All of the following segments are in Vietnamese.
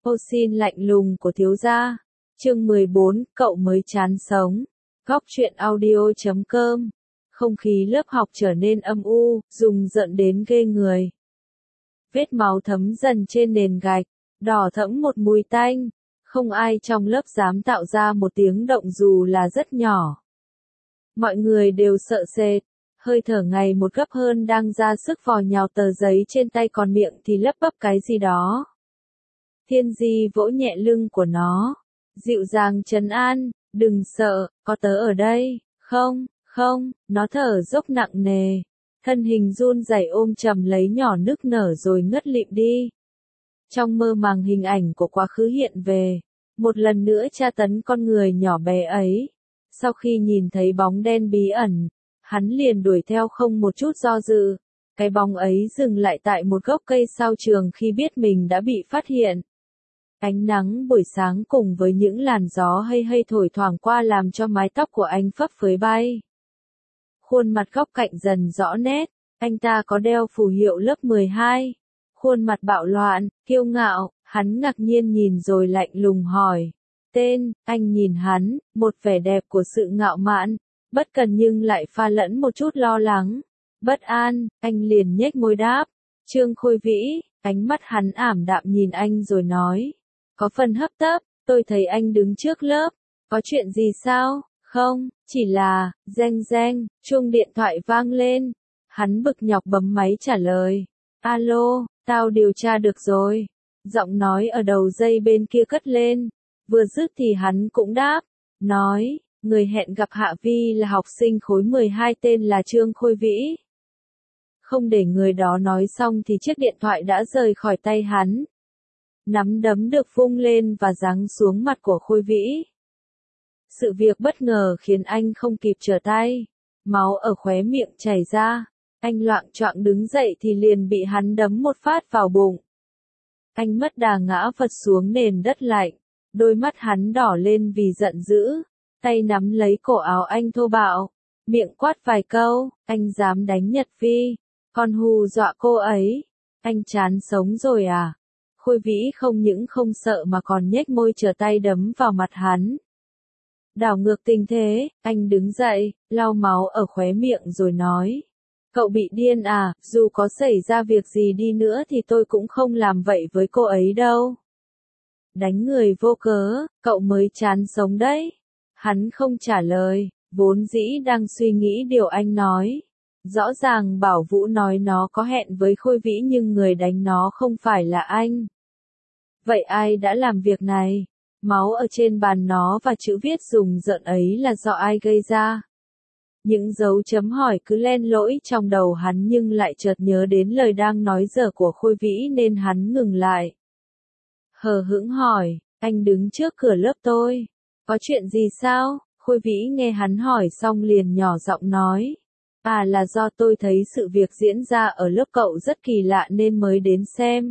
Ô xin lạnh lùng của thiếu gia. Chương 14, cậu mới chán sống. Góc truyện audio.com. Không khí lớp học trở nên âm u, rùng rợn đến ghê người. Vết máu thấm dần trên nền gạch, đỏ thẫm một mùi tanh. Không ai trong lớp dám tạo ra một tiếng động dù là rất nhỏ. Mọi người đều sợ sệt, hơi thở ngày một gấp hơn đang ra sức vò nhào tờ giấy trên tay còn miệng thì lấp bấp cái gì đó. Thiên Di vỗ nhẹ lưng của nó, dịu dàng trấn an, đừng sợ, có tớ ở đây, không, nó thở dốc nặng nề, thân hình run rẩy ôm chầm lấy nhỏ nức nở rồi ngất lịm đi. Trong mơ màng hình ảnh của quá khứ hiện về, một lần nữa tra tấn con người nhỏ bé ấy. Sau khi nhìn thấy bóng đen bí ẩn, hắn liền đuổi theo không một chút do dự. Cái bóng ấy dừng lại tại một gốc cây sau trường khi biết mình đã bị phát hiện. Ánh nắng buổi sáng cùng với những làn gió hay thổi thoảng qua làm cho mái tóc của anh phấp phới bay. Khuôn mặt góc cạnh dần rõ nét, anh ta có đeo phù hiệu lớp 12. Khuôn mặt bạo loạn, kiêu ngạo, hắn ngạc nhiên nhìn rồi lạnh lùng hỏi. Tên, anh nhìn hắn, một vẻ đẹp của sự ngạo mạn, bất cần nhưng lại pha lẫn một chút lo lắng. Bất an, anh liền nhếch môi đáp. Trương Khôi Vĩ, ánh mắt hắn ảm đạm nhìn anh rồi nói. Có phần hấp tấp, tôi thấy anh đứng trước lớp. Có chuyện gì sao? Không, chỉ là, reng, chuông điện thoại vang lên. Hắn bực nhọc bấm máy trả lời. Alo, tao điều tra được rồi. Giọng nói ở đầu dây bên kia cất lên. Vừa dứt thì hắn cũng đáp. Nói, người hẹn gặp Hạ Vi là học sinh khối 12 tên là Trương Khôi Vĩ. Không để người đó nói xong thì chiếc điện thoại đã rời khỏi tay hắn. Nắm đấm được vung lên và giáng xuống mặt của Khôi Vĩ. Sự việc bất ngờ khiến anh không kịp trở tay. Máu ở khóe miệng chảy ra. Anh loạng choạng đứng dậy thì liền bị hắn đấm một phát vào bụng. Anh mất đà ngã vật xuống nền đất lạnh. Đôi mắt hắn đỏ lên vì giận dữ. Tay nắm lấy cổ áo anh thô bạo. Miệng quát vài câu. Anh dám đánh Nhật Vi. Còn hù dọa cô ấy. Anh chán sống rồi à? Khôi Vĩ không những không sợ mà còn nhếch môi trở tay đấm vào mặt hắn. Đảo ngược tình thế, anh đứng dậy, lau máu ở khóe miệng rồi nói. Cậu bị điên à, dù có xảy ra việc gì đi nữa thì tôi cũng không làm vậy với cô ấy đâu. Đánh người vô cớ, cậu mới chán sống đấy. Hắn không trả lời, vốn dĩ đang suy nghĩ điều anh nói. Rõ ràng Bảo Vũ nói nó có hẹn với Khôi Vĩ nhưng người đánh nó không phải là anh. Vậy ai đã làm việc này? Máu ở trên bàn nó và chữ viết rùng rợn ấy là do ai gây ra? Những dấu chấm hỏi cứ len lỏi trong đầu hắn nhưng lại chợt nhớ đến lời đang nói dở của Khôi Vĩ nên hắn ngừng lại. Hờ hững hỏi, anh đứng trước cửa lớp tôi. Có chuyện gì sao? Khôi Vĩ nghe hắn hỏi xong liền nhỏ giọng nói. À là do tôi thấy sự việc diễn ra ở lớp cậu rất kỳ lạ nên mới đến xem.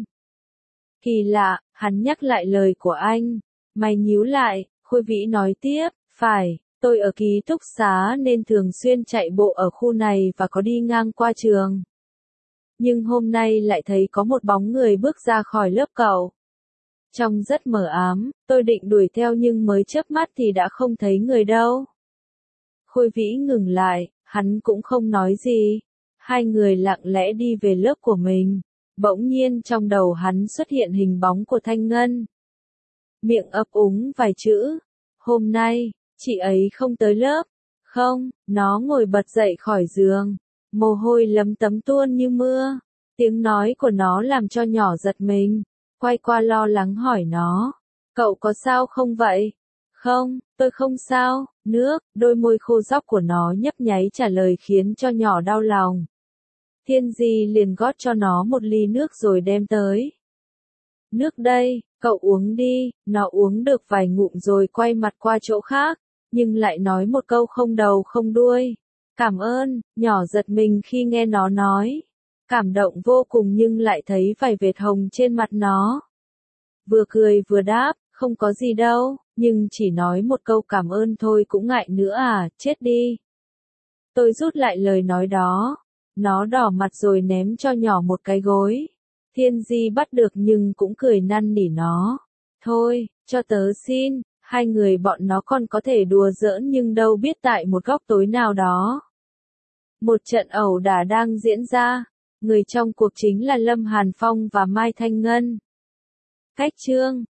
Kỳ lạ, hắn nhắc lại lời của anh. Mày nhíu lại, Khôi Vĩ nói tiếp, phải, tôi ở ký túc xá nên thường xuyên chạy bộ ở khu này và có đi ngang qua trường. Nhưng hôm nay lại thấy có một bóng người bước ra khỏi lớp cậu. Trông rất mờ ám, tôi định đuổi theo nhưng mới chớp mắt thì đã không thấy người đâu. Khôi Vĩ ngừng lại, hắn cũng không nói gì. Hai người lặng lẽ đi về lớp của mình. Bỗng nhiên trong đầu hắn xuất hiện hình bóng của Thanh Ngân. Miệng ấp úng vài chữ. Hôm nay, chị ấy không tới lớp. Không, nó ngồi bật dậy khỏi giường. Mồ hôi lấm tấm tuôn như mưa. Tiếng nói của nó làm cho nhỏ giật mình. Quay qua lo lắng hỏi nó. Cậu có sao không vậy? Không, tôi không sao. Nước, đôi môi khô róc của nó nhấp nháy trả lời khiến cho nhỏ đau lòng. Thiên Di liền gót cho nó một ly nước rồi đem tới. Nước đây, cậu uống đi. Nó uống được vài ngụm rồi quay mặt qua chỗ khác, nhưng lại nói một câu không đầu không đuôi. Cảm ơn, nhỏ giật mình khi nghe nó nói. Cảm động vô cùng nhưng lại thấy vài vệt hồng trên mặt nó. Vừa cười vừa đáp, không có gì đâu, nhưng chỉ nói một câu cảm ơn thôi cũng ngại nữa à, chết đi. Tôi rút lại lời nói đó. Nó đỏ mặt rồi ném cho nhỏ một cái gối. Thiên Di bắt được nhưng cũng cười năn nỉ nó. Thôi, cho tớ xin, hai người bọn nó còn có thể đùa giỡn nhưng đâu biết tại một góc tối nào đó. Một trận ẩu đả đang diễn ra, người trong cuộc chính là Lâm Hàn Phong và Mai Thanh Ngân. Khách chương